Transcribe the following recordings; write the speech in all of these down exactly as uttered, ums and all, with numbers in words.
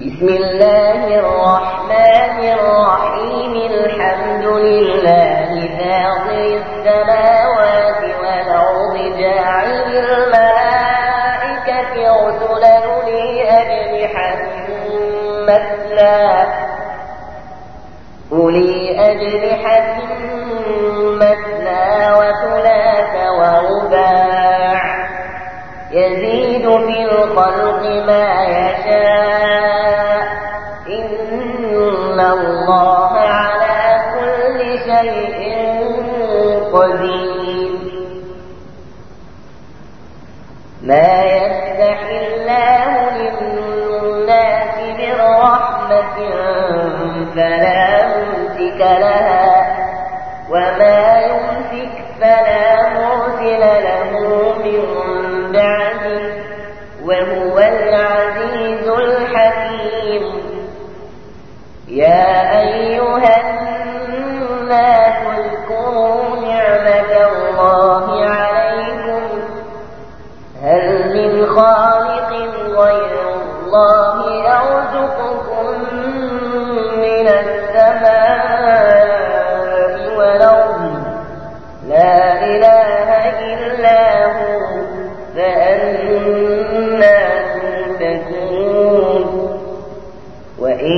بسم الله الرحمن الرحيم. الحمد لله فاطر السماوات والأرض جاعل الملائكة رسلا أولي أجنحة مثنى أولي أجنحة مثنى وثلاث ورباع يزيد في الخلق ما يشاء إن الله على كل شيء قدير. ما يفتح الله للناس من رحمة فلا ممسك لها وما يمسك فلا مرسل له من بعده وهو العزيز الحكيم. يا أيها الناس اذكروا نعمة الله عليكم هل من خالق غير الله يرزقكم من السماء والأرض لا إله إلا هو فأنى تؤفكون. وإن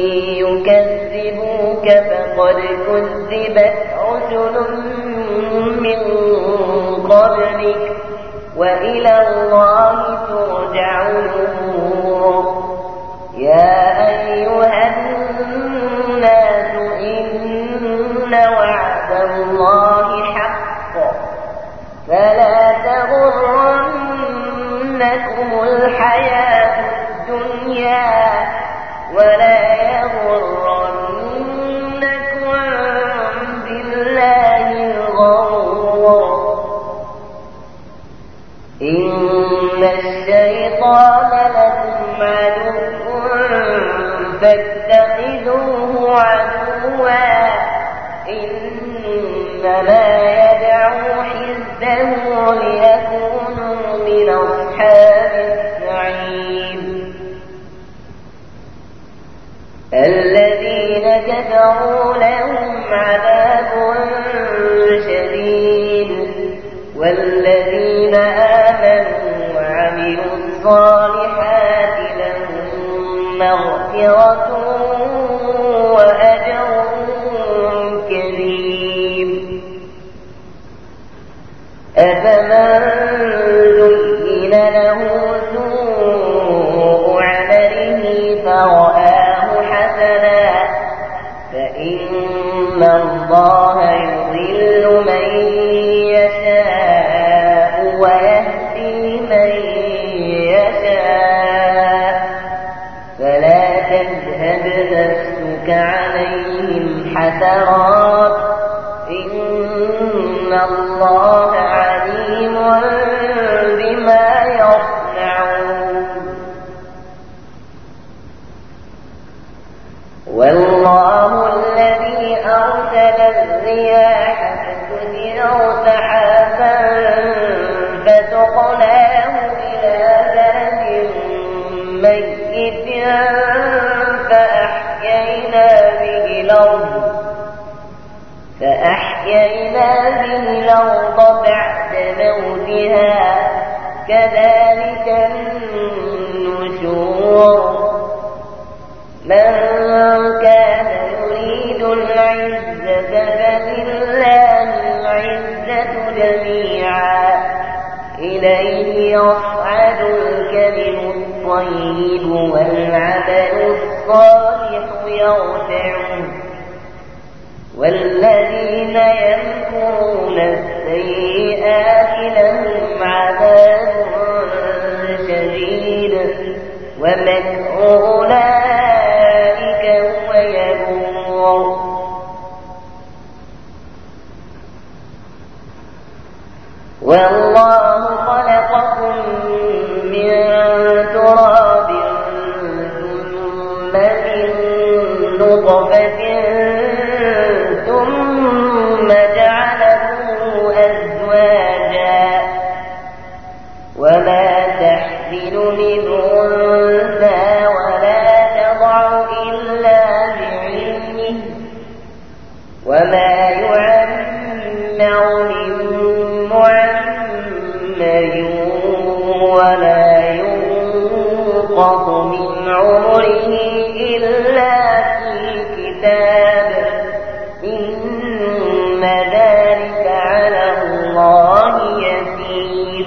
يكذبوك فقد كذبت رسل من قبلك وإلى الله ترجع الأمور. يا أيها الناس إن وعد الله حق فلا تغرنكم الحياة الدنيا ولا يغرنكم بالله الغرور. إن الشيطان لكم عدو فاتخذوه عدوا إنما يدعو حزبه ليكونوا من أصحاب السعير. الذين كفروا لهم عذاب شديد والذين آمنوا وعملوا الصالحات لهم مغفرة وأجر كريم. أفمن زين له سوء عمله فرآه حسنا فإن الله يضل من يشاء ويهدي من يشاء فلا تذهب نفسك عليهم حسرات إن الله عليم بما يصنعون. والله الذي أرسل الرياح فتثير سحابا فسقناه إلى بلد ميت فأحيينا به الأرض فأحيينا به الأرض بعد موتها كذلك النشور. من كان يريد العزة فلله العزة جميعا إليه يصعد الكلم الطيب والعمل الصالح يرفعه والذين يمكرون السيئات لهم عذاب شديد ومكر أولئك هو يبور. والله خلقكم من تراب ثم من نطفة ثم جعلكم أزواجا وما تحمل من أنثى ولا وما يعمر من معمر ولا ينقص من عمره إلا في كتاب إن ذلك على الله يسير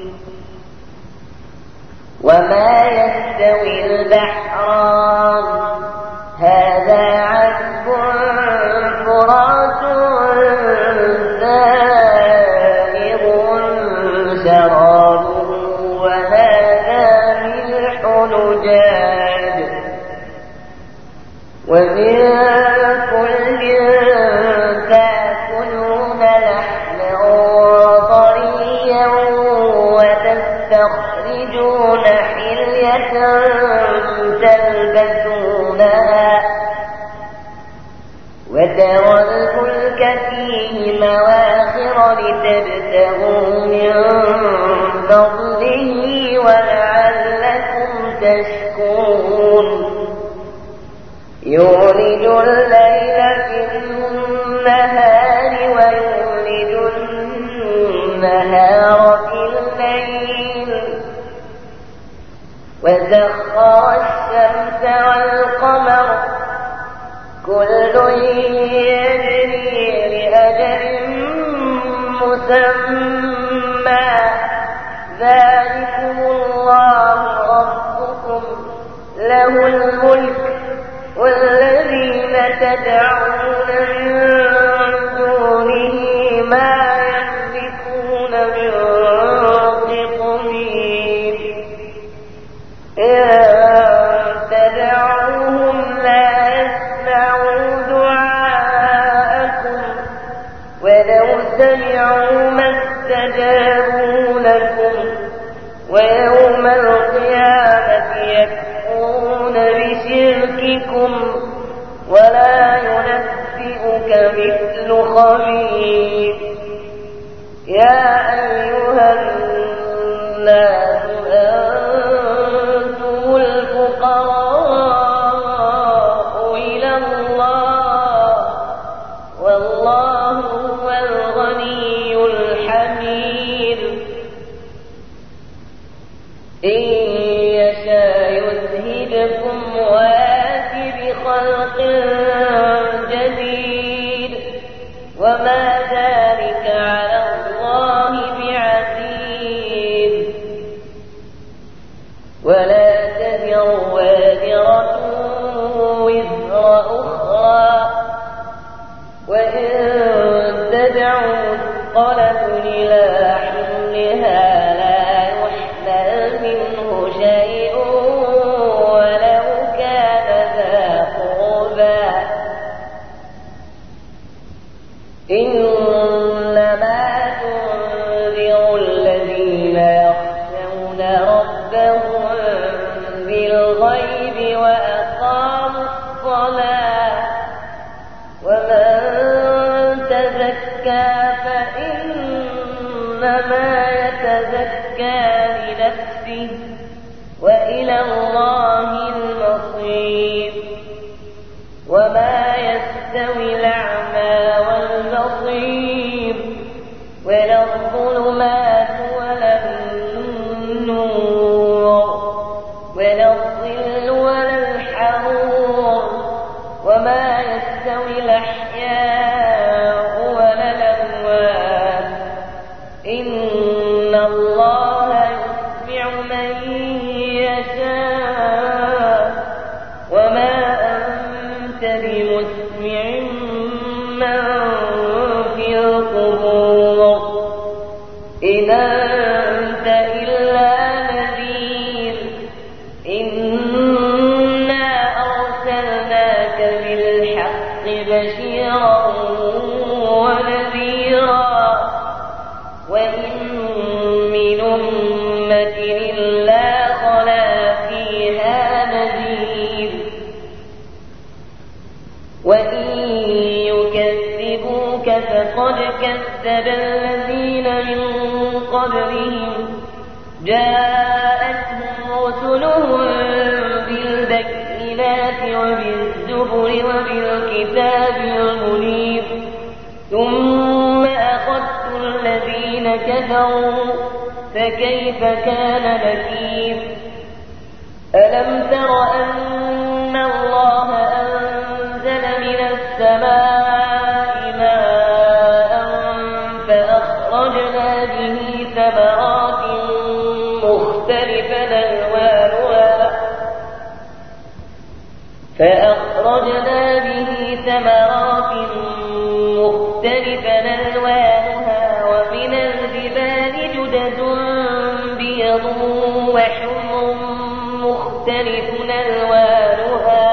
وما يستوي البحران هذا عذب فرات سائغ شرابه وهذا ملح أجاج ومن كل تأكلون لحما طريا وتستخرجون حلية تلبسونها وترى الفلك فيه مواخر لتبتغوا من فضله ولعلكم تشكرون يولج الليل في النهار ويولج النهار في الليل وسخر الشمس والقمر كل يجري لأجل مسمى ذلكم الله ربكم له الملك والذين تدعون من دونه ما يملكون من قطمير إن تدعوهم لا يسمعوا دعاءكم ولو سمعوا ما استجابوا لكم ويوم القيامة يكفرون بشرككم ولا ينبئك مثل خبير يا أيها الناس أنتم الفقراء إلى الله والله هو الغني الحميد إن يشاء يذهبكم ويأتي بخلق جديد وما ذلك على الله بعزيز ولا تزر وازرة وزر أخرى وإن تدع مثقلة إلى حملها لا يحمل منه شيء ولو كان ذا قربى إنما تنذر الذين يخشون ربهم بالغيب وأقاموا الصلاة ومن تزكى فإنما يتزكى لنفسه وإلى الله المصير وما يستوي الأعمى والبصير ولا الظلمات ولا النور ولا الظل ولا الحرور وما يستوي الأحياء ولا الأموات إن الله يسمع من يشاء وما أنت بمسمع من في القبور إن أنت إلا نذير إنا أرسلناك بالحق بشيرا ونذيرا وإن من أمة إلا خلا فيها نذير وإن يكذبوك فقد كذب الذين من قبلهم جاءتهم رسلهم بالبينات بالبينات وبالزبر وبالكتاب المنير ثم أخذت الذين كفروا فكيف كان نكير ألم تر أن الله أنزل من السماء ماء فأخرجنا به ثمرات مختلفا ألوانها فأخرجنا به ثمرات مختلفا ألوانها ومن الجبال جدد بيض وحمر مختلف ألوانها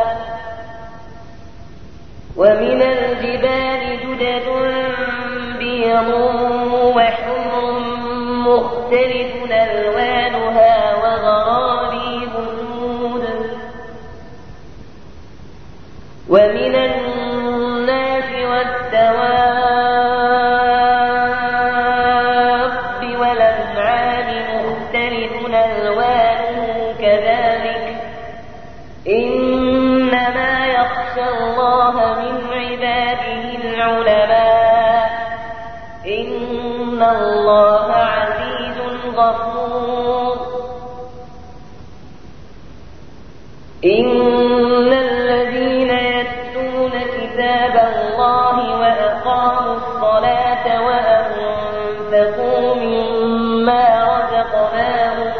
ومن الجبال جدد بيض وحمر مختلف ألوانها وغرابيب سود ومن الناس والدواب والأنعام مختلف ألوانه كذلك إنما يخشى الله من عباده العلماء إن الله عزيز غفور إن الذين يتلون كتاب الله وأقاموا الصلاة وأنفقوا مما رزقناهم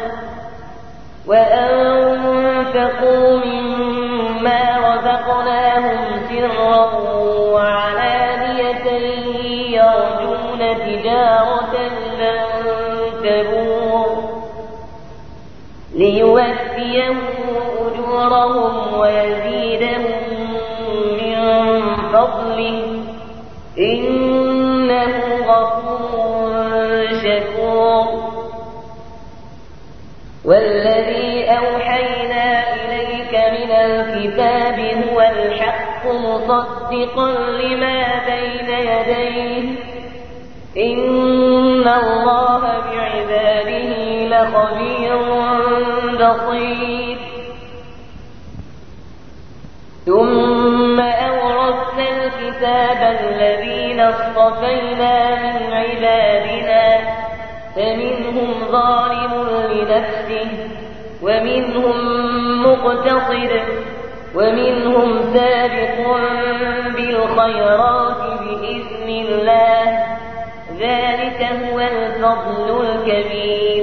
وأنفقوا مما رزقناهم سرا وعلانية يرجون تجارة لن تبور ليوفيهم أجورهم ويزيدهم من فضله إنه غفور شكور والذي أوحينا إليك من الكتاب هو الحق مصدقا لما بين يديه إن الله بعباده لخبير بصير ثم أورثنا الكتاب الذين اصطفينا من عبادنا فمنهم ظالم لنفسه ومنهم مقتصد ومنهم سابق بالخيرات بإذن الله ذلك هو الفضل الكبير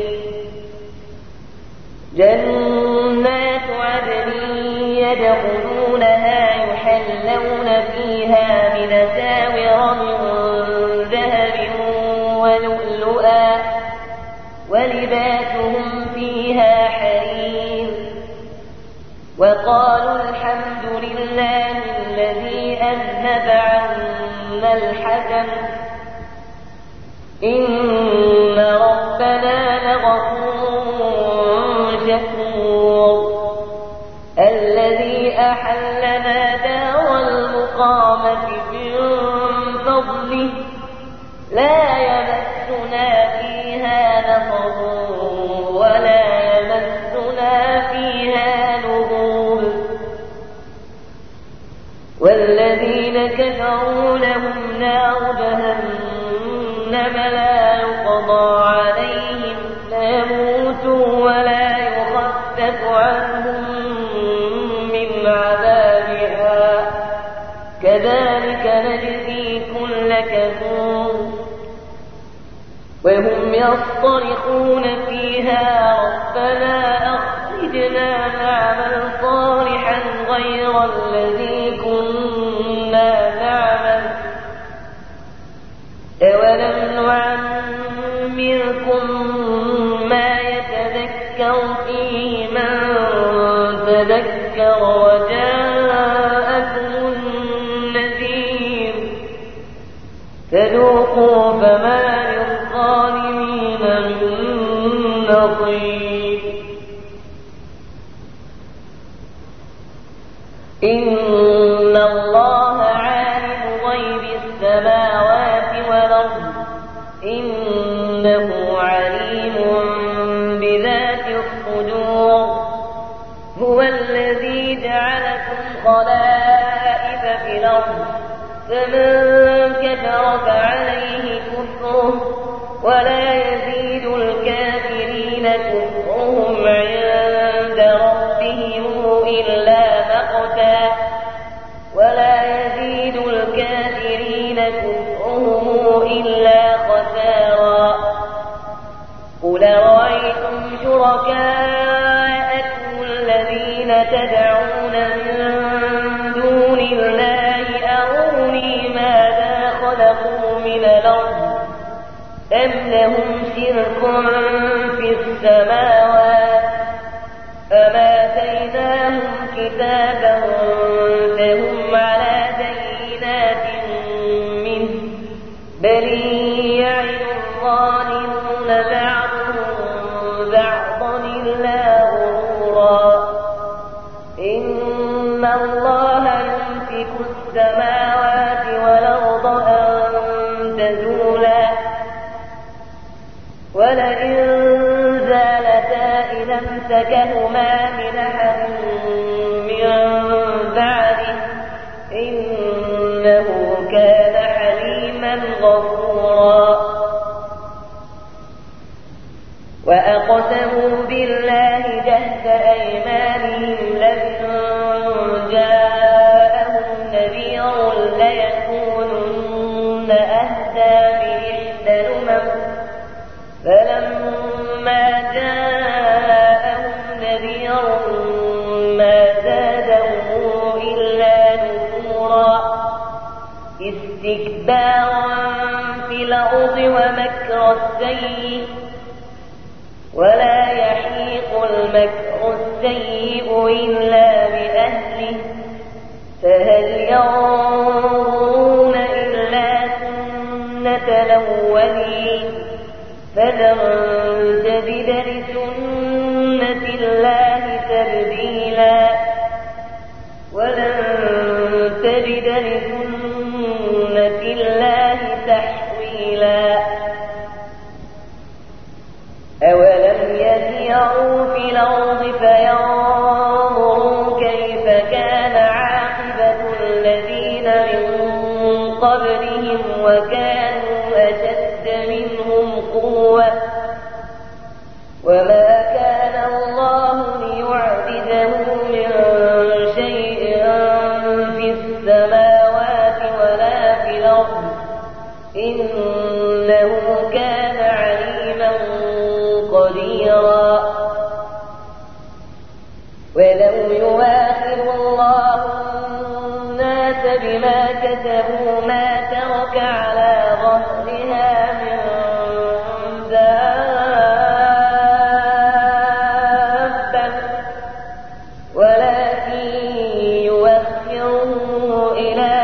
جنات عدن يدخلونها يحلون فيها من أساور من ذهب ولؤلؤا ولباسهم فيها حرير وقالوا الحمد لله الذي أذهب عنا الحزن إن ربنا لغفور شكور الذي أحلنا دار المقامة من فضله لا يمسنا فيها نصب ولا يمسنا فيها لغوب والذين كفروا لهم نار جهنم لا يقضى عليهم فيموتوا ولا يخفف عنهم من عذابها كذلك نجزي كل كفور وهم يصطرخون فيها ربنا أخرجنا نعمل صالحا غير الذي كنا نعمل أولم نعمركم ما يتذكر فيه من تذكر وجاءكم النذير فذوقوا فما للظالمين من نصير إن الله عالم غيب السماوات والأرض إنه عليم بذات الصدور هو الذي جعل خلائف في الأرض فمن كفر فعليه كفره ولا يزيد الكافرين كفرهم عند ربهم إلا مقتا ولا يزيد الكافرين كفرهم إلا خسارا قل رأيتم شركاءكم الذين تدعون من دون الله أروني ماذا خلقوا من الأرض أم لهم شرك في السماوات أم آتيناهم كتابا فهم على بينات منه بل يعد الظالمون بعضهم بعضا إلا غرورا إن الله يمسك السماوات والأرض أن تزولا ولئن زالتا إن امسكهما من أحد من بعده إنه كان حليما غفورا وأقسموا بالله جهد أيمانهم لئن جاءهم نذير ليكونن أهدى من إحدى الأمم فلما جاءهم نذير ما زادهم إلا نفورا استكبارا في الأرض ومكر السيء ولا يحيق المكر السيء إلا بأهله فهل ينظرون إلا سنة الأولين فلن تجد لسنة الله تبديلا ولن تجد لسنة الله تحويلا أولم يسيروا في الأرض فينظروا كيف كان عاقبة الذين من قبلهم وكانوا أشد منهم قوة وما كان الله ليعجزه من شيء في السماوات ولا في الأرض إنه كان عليما قديرا ولو يؤاخذ الله الناس بما كسبوا ما ترك على ظهرها من دابة ولكن يؤخرهم إلى